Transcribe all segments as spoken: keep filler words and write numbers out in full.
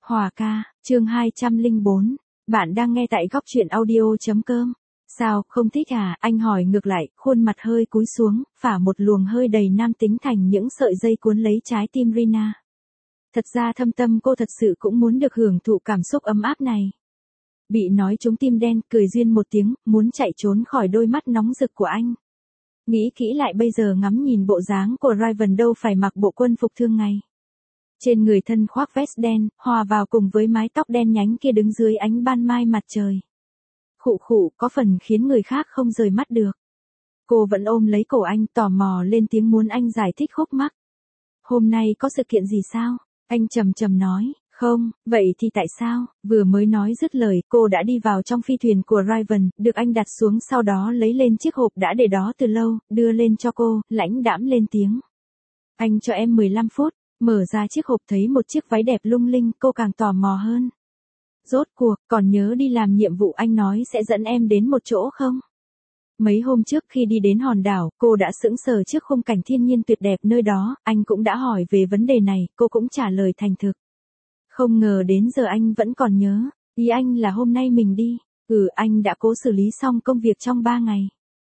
Hòa ca, chương hai trăm lẻ bốn. Bạn đang nghe tại góc truyện audio.com. Sao, không thích à? Anh hỏi ngược lại, khuôn mặt hơi cúi xuống, phả một luồng hơi đầy nam tính thành những sợi dây cuốn lấy trái tim Rina. Thật ra thâm tâm cô thật sự cũng muốn được hưởng thụ cảm xúc ấm áp này. Bị nói trúng tim đen, cười duyên một tiếng, muốn chạy trốn khỏi đôi mắt nóng rực của anh. Nghĩ kỹ lại bây giờ ngắm nhìn bộ dáng của Raven đâu phải mặc bộ quân phục thường ngày. Trên người thân khoác vest đen, hòa vào cùng với mái tóc đen nhánh kia đứng dưới ánh ban mai mặt trời. Khụ khụ, có phần khiến người khác không rời mắt được. Cô vẫn ôm lấy cổ anh, tò mò lên tiếng muốn anh giải thích khúc mắc. Hôm nay có sự kiện gì sao? Anh trầm trầm nói, không, vậy thì tại sao? Vừa mới nói dứt lời, cô đã đi vào trong phi thuyền của Raven, được anh đặt xuống sau đó lấy lên chiếc hộp đã để đó từ lâu, đưa lên cho cô, lãnh đãm lên tiếng. Anh cho em mười lăm phút. Mở ra chiếc hộp thấy một chiếc váy đẹp lung linh, cô càng tò mò hơn. Rốt cuộc, còn nhớ đi làm nhiệm vụ anh nói sẽ dẫn em đến một chỗ không? Mấy hôm trước khi đi đến hòn đảo, cô đã sững sờ trước khung cảnh thiên nhiên tuyệt đẹp nơi đó, anh cũng đã hỏi về vấn đề này, cô cũng trả lời thành thực. Không ngờ đến giờ anh vẫn còn nhớ, ý anh là hôm nay mình đi, ừ anh đã cố xử lý xong công việc trong ba ngày.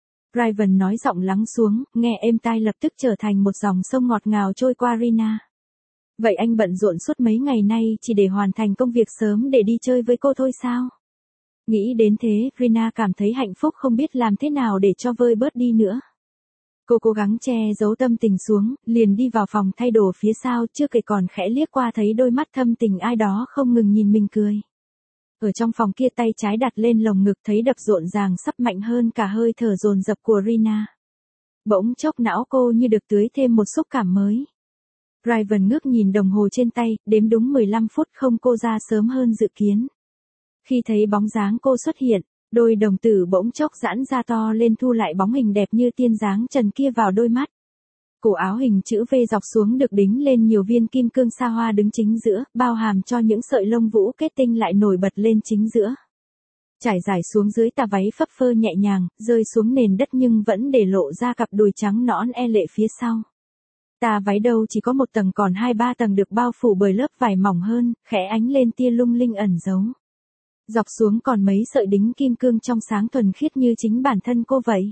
Raven nói giọng lắng xuống, nghe êm tai lập tức trở thành một dòng sông ngọt ngào trôi qua Rina. Vậy anh bận rộn suốt mấy ngày nay chỉ để hoàn thành công việc sớm để đi chơi với cô thôi sao? Nghĩ đến thế, Rina cảm thấy hạnh phúc không biết làm thế nào để cho vơi bớt đi nữa. Cô cố gắng che giấu tâm tình xuống, liền đi vào phòng thay đồ phía sau, chưa kể còn khẽ liếc qua thấy đôi mắt thâm tình ai đó không ngừng nhìn mình cười. Ở trong phòng kia tay trái đặt lên lồng ngực thấy đập rộn ràng sắp mạnh hơn cả hơi thở dồn dập của Rina. Bỗng chốc não cô như được tưới thêm một xúc cảm mới. Raven ngước nhìn đồng hồ trên tay, đếm đúng mười lăm phút không cô ra sớm hơn dự kiến. Khi thấy bóng dáng cô xuất hiện, đôi đồng tử bỗng chốc giãn ra to lên thu lại bóng hình đẹp như tiên dáng trần kia vào đôi mắt. Cổ áo hình chữ V dọc xuống được đính lên nhiều viên kim cương sa hoa đứng chính giữa, bao hàm cho những sợi lông vũ kết tinh lại nổi bật lên chính giữa. Trải dài xuống dưới tà váy phấp phơ nhẹ nhàng, rơi xuống nền đất nhưng vẫn để lộ ra cặp đùi trắng nõn e lệ phía sau. Tà váy đâu chỉ có một tầng còn hai ba tầng được bao phủ bởi lớp vải mỏng hơn, khẽ ánh lên tia lung linh ẩn giấu. Dọc xuống còn mấy sợi đính kim cương trong sáng thuần khiết như chính bản thân cô vậy.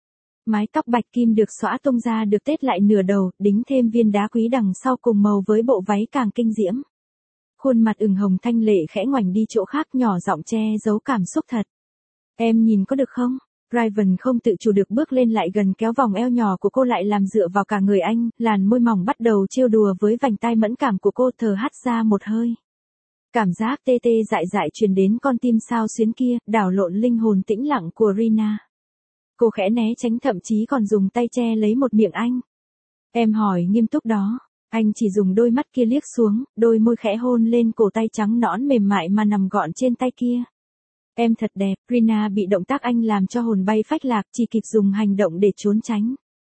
Mái tóc bạch kim được xõa tung ra được tết lại nửa đầu, đính thêm viên đá quý đằng sau cùng màu với bộ váy càng kinh diễm. Khuôn mặt ửng hồng thanh lệ khẽ ngoảnh đi chỗ khác nhỏ giọng che giấu cảm xúc thật. Em nhìn có được không? Raven không tự chủ được bước lên lại gần kéo vòng eo nhỏ của cô lại làm dựa vào cả người anh, làn môi mỏng bắt đầu trêu đùa với vành tai mẫn cảm của cô thở hắt ra một hơi. Cảm giác tê tê dại dại truyền đến con tim sao xuyến kia, đảo lộn linh hồn tĩnh lặng của Rina. Cô khẽ né tránh thậm chí còn dùng tay che lấy một miệng anh. Em hỏi nghiêm túc đó, anh chỉ dùng đôi mắt kia liếc xuống, đôi môi khẽ hôn lên cổ tay trắng nõn mềm mại mà nằm gọn trên tay kia. Em thật đẹp, Rina bị động tác anh làm cho hồn bay phách lạc chỉ kịp dùng hành động để trốn tránh.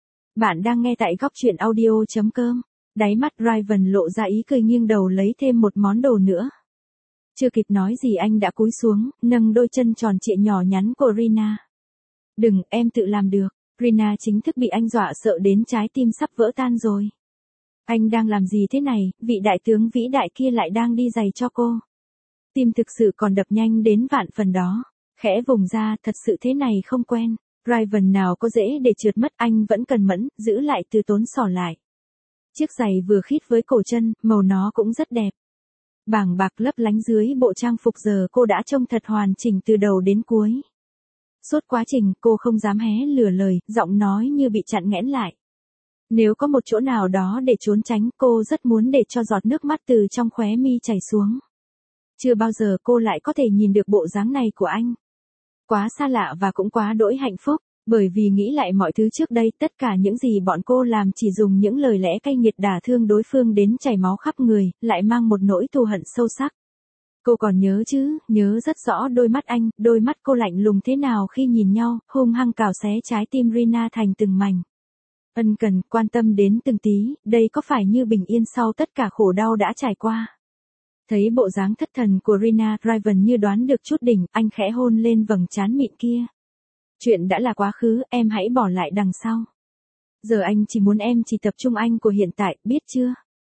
Bạn đang nghe tại góc truyện audio.com. Đáy mắt Raven lộ ra ý cười nghiêng đầu lấy thêm một món đồ nữa. Chưa kịp nói gì anh đã cúi xuống, nâng đôi chân tròn trịa nhỏ nhắn của Rina. Đừng, em tự làm được. Rina chính thức bị anh dọa sợ đến trái tim sắp vỡ tan rồi. Anh đang làm gì thế này, vị đại tướng vĩ đại kia lại đang đi giày cho cô. Tim thực sự còn đập nhanh đến vạn phần đó. Khẽ vùng ra, thật sự thế này không quen. Raven nào có dễ để trượt mất, anh vẫn cần mẫn, giữ lại từ tốn xỏ lại. Chiếc giày vừa khít với cổ chân, màu nó cũng rất đẹp. Bảng bạc lấp lánh dưới bộ trang phục giờ cô đã trông thật hoàn chỉnh từ đầu đến cuối. Suốt quá trình cô không dám hé lừa lời, giọng nói như bị chặn nghẽn lại. Nếu có một chỗ nào đó để trốn tránh cô rất muốn để cho giọt nước mắt từ trong khóe mi chảy xuống. Chưa bao giờ cô lại có thể nhìn được bộ dáng này của anh. Quá xa lạ và cũng quá đỗi hạnh phúc, bởi vì nghĩ lại mọi thứ trước đây tất cả những gì bọn cô làm chỉ dùng những lời lẽ cay nghiệt đả thương đối phương đến chảy máu khắp người, lại mang một nỗi thù hận sâu sắc. Cô còn nhớ chứ, nhớ rất rõ đôi mắt anh, đôi mắt cô lạnh lùng thế nào khi nhìn nhau, hung hăng cào xé trái tim Rina thành từng mảnh. Ân cần, quan tâm đến từng tí, đây có phải như bình yên sau tất cả khổ đau đã trải qua. Thấy bộ dáng thất thần của Rina, Raven như đoán được chút đỉnh, anh khẽ hôn lên vầng trán mịn kia. Chuyện đã là quá khứ, em hãy bỏ lại đằng sau. Giờ anh chỉ muốn em chỉ tập trung anh của hiện tại, biết chưa?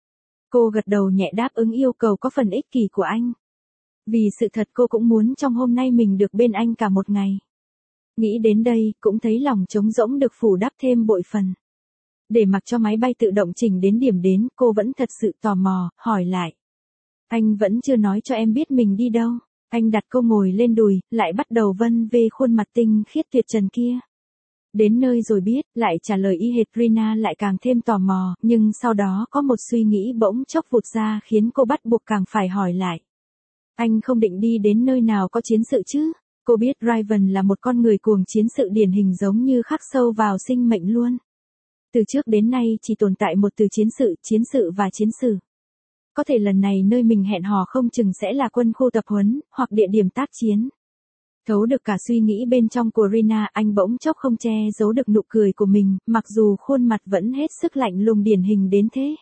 Cô gật đầu nhẹ đáp ứng yêu cầu có phần ích kỷ của anh. Vì sự thật cô cũng muốn trong hôm nay mình được bên anh cả một ngày. Nghĩ đến đây, cũng thấy lòng trống rỗng được phủ đắp thêm bội phần. Để mặc cho máy bay tự động chỉnh đến điểm đến, cô vẫn thật sự tò mò, hỏi lại. Anh vẫn chưa nói cho em biết mình đi đâu. Anh đặt cô ngồi lên đùi, lại bắt đầu vân về khuôn mặt tinh khiết tuyệt trần kia. Đến nơi rồi biết, lại trả lời y hệt. Rina lại càng thêm tò mò, nhưng sau đó có một suy nghĩ bỗng chốc vụt ra khiến cô bắt buộc càng phải hỏi lại. Anh không định đi đến nơi nào có chiến sự chứ? Cô biết Raven là một con người cuồng chiến sự điển hình, giống như khắc sâu vào sinh mệnh luôn. Từ trước đến nay chỉ tồn tại một từ chiến sự, chiến sự và chiến sự. Có thể lần này nơi mình hẹn hò không chừng sẽ là quân khu tập huấn, hoặc địa điểm tác chiến. Thấu được cả suy nghĩ bên trong của Rina, anh bỗng chốc không che giấu được nụ cười của mình, mặc dù khuôn mặt vẫn hết sức lạnh lùng điển hình đến thế.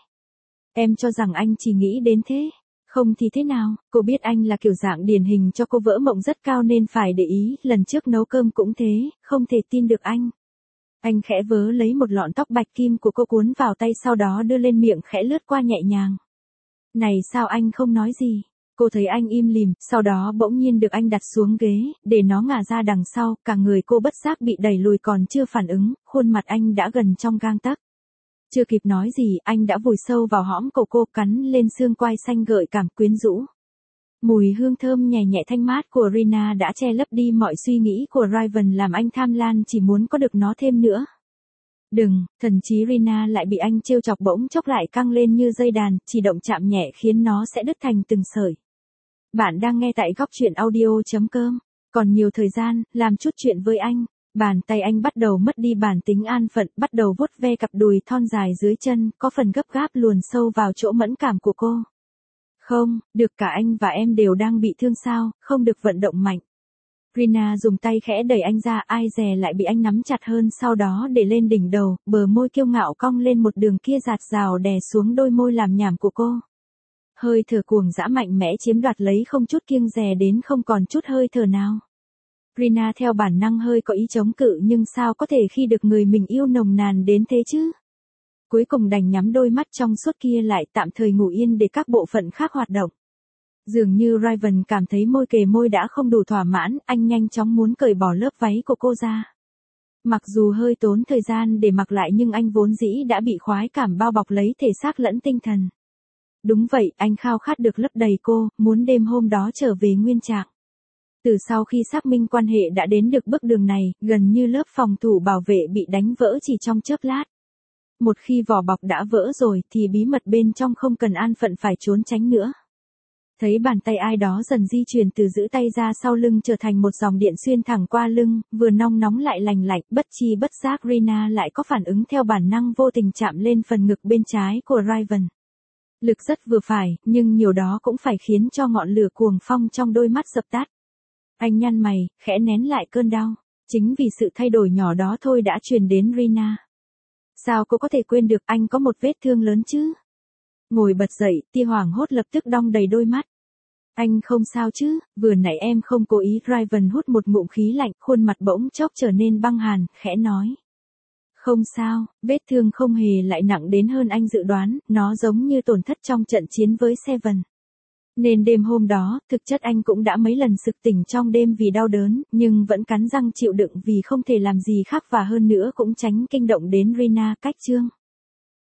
Em cho rằng anh chỉ nghĩ đến thế. Không thì thế nào, cô biết anh là kiểu dạng điển hình cho cô vỡ mộng rất cao nên phải để ý, lần trước nấu cơm cũng thế, không thể tin được anh. Anh khẽ vớ lấy một lọn tóc bạch kim của cô cuốn vào tay, sau đó đưa lên miệng khẽ lướt qua nhẹ nhàng. Này sao anh không nói gì? Cô thấy anh im lìm, sau đó bỗng nhiên được anh đặt xuống ghế, để nó ngả ra đằng sau, cả người cô bất giác bị đẩy lùi, còn chưa phản ứng, khuôn mặt anh đã gần trong gang tấc. Chưa kịp nói gì, anh đã vùi sâu vào hõm cổ cô, cắn lên xương quai xanh gợi cảm quyến rũ. Mùi hương thơm nhẹ nhẹ thanh mát của Rina đã che lấp đi mọi suy nghĩ của Raven, làm anh tham lam chỉ muốn có được nó thêm nữa. Đừng, thần trí Rina lại bị anh trêu chọc bỗng chốc lại căng lên như dây đàn, chỉ động chạm nhẹ khiến nó sẽ đứt thành từng sợi. Bạn đang nghe tại góc truyện audio chấm com. Còn nhiều thời gian, làm chút chuyện với anh. Bàn tay anh bắt đầu mất đi bản tính an phận, bắt đầu vuốt ve cặp đùi thon dài dưới chân, có phần gấp gáp luồn sâu vào chỗ mẫn cảm của cô. Không, được, cả anh và em đều đang bị thương sao, không được vận động mạnh. Rina dùng tay khẽ đẩy anh ra, ai dè lại bị anh nắm chặt hơn, sau đó để lên đỉnh đầu, bờ môi kiêu ngạo cong lên một đường kia dạt dào đè xuống đôi môi làm nhảm của cô. Hơi thở cuồng dã mạnh mẽ chiếm đoạt lấy, không chút kiêng dè đến không còn chút hơi thở nào. Rina theo bản năng hơi có ý chống cự, nhưng sao có thể khi được người mình yêu nồng nàn đến thế chứ? Cuối cùng đành nhắm đôi mắt trong suốt kia lại, tạm thời ngủ yên để các bộ phận khác hoạt động. Dường như Raven cảm thấy môi kề môi đã không đủ thỏa mãn, anh nhanh chóng muốn cởi bỏ lớp váy của cô ra. Mặc dù hơi tốn thời gian để mặc lại, nhưng anh vốn dĩ đã bị khoái cảm bao bọc lấy thể xác lẫn tinh thần. Đúng vậy, anh khao khát được lấp đầy cô, muốn đêm hôm đó trở về nguyên trạng. Từ sau khi xác minh quan hệ đã đến được bước đường này, gần như lớp phòng thủ bảo vệ bị đánh vỡ chỉ trong chớp lát. Một khi vỏ bọc đã vỡ rồi thì bí mật bên trong không cần an phận phải trốn tránh nữa. Thấy bàn tay ai đó dần di chuyển từ giữ tay ra sau lưng trở thành một dòng điện xuyên thẳng qua lưng, vừa nong nóng lại lành lạnh, bất chi bất giác Rina lại có phản ứng theo bản năng, vô tình chạm lên phần ngực bên trái của Raven. Lực rất vừa phải, nhưng nhiều đó cũng phải khiến cho ngọn lửa cuồng phong trong đôi mắt dập tắt. Anh nhăn mày, khẽ nén lại cơn đau. Chính vì sự thay đổi nhỏ đó thôi đã truyền đến Rina. Sao cô có thể quên được, anh có một vết thương lớn chứ? Ngồi bật dậy, tia hoảng hốt lập tức đong đầy đôi mắt. Anh không sao chứ, vừa nãy em không cố ý. Raven hút một ngụm khí lạnh, khuôn mặt bỗng chốc trở nên băng hàn, khẽ nói. Không sao, vết thương không hề lại nặng đến hơn anh dự đoán, nó giống như tổn thất trong trận chiến với Seven. Nên đêm hôm đó, thực chất anh cũng đã mấy lần sực tỉnh trong đêm vì đau đớn, nhưng vẫn cắn răng chịu đựng vì không thể làm gì khác, và hơn nữa cũng tránh kinh động đến Rina. Cách chương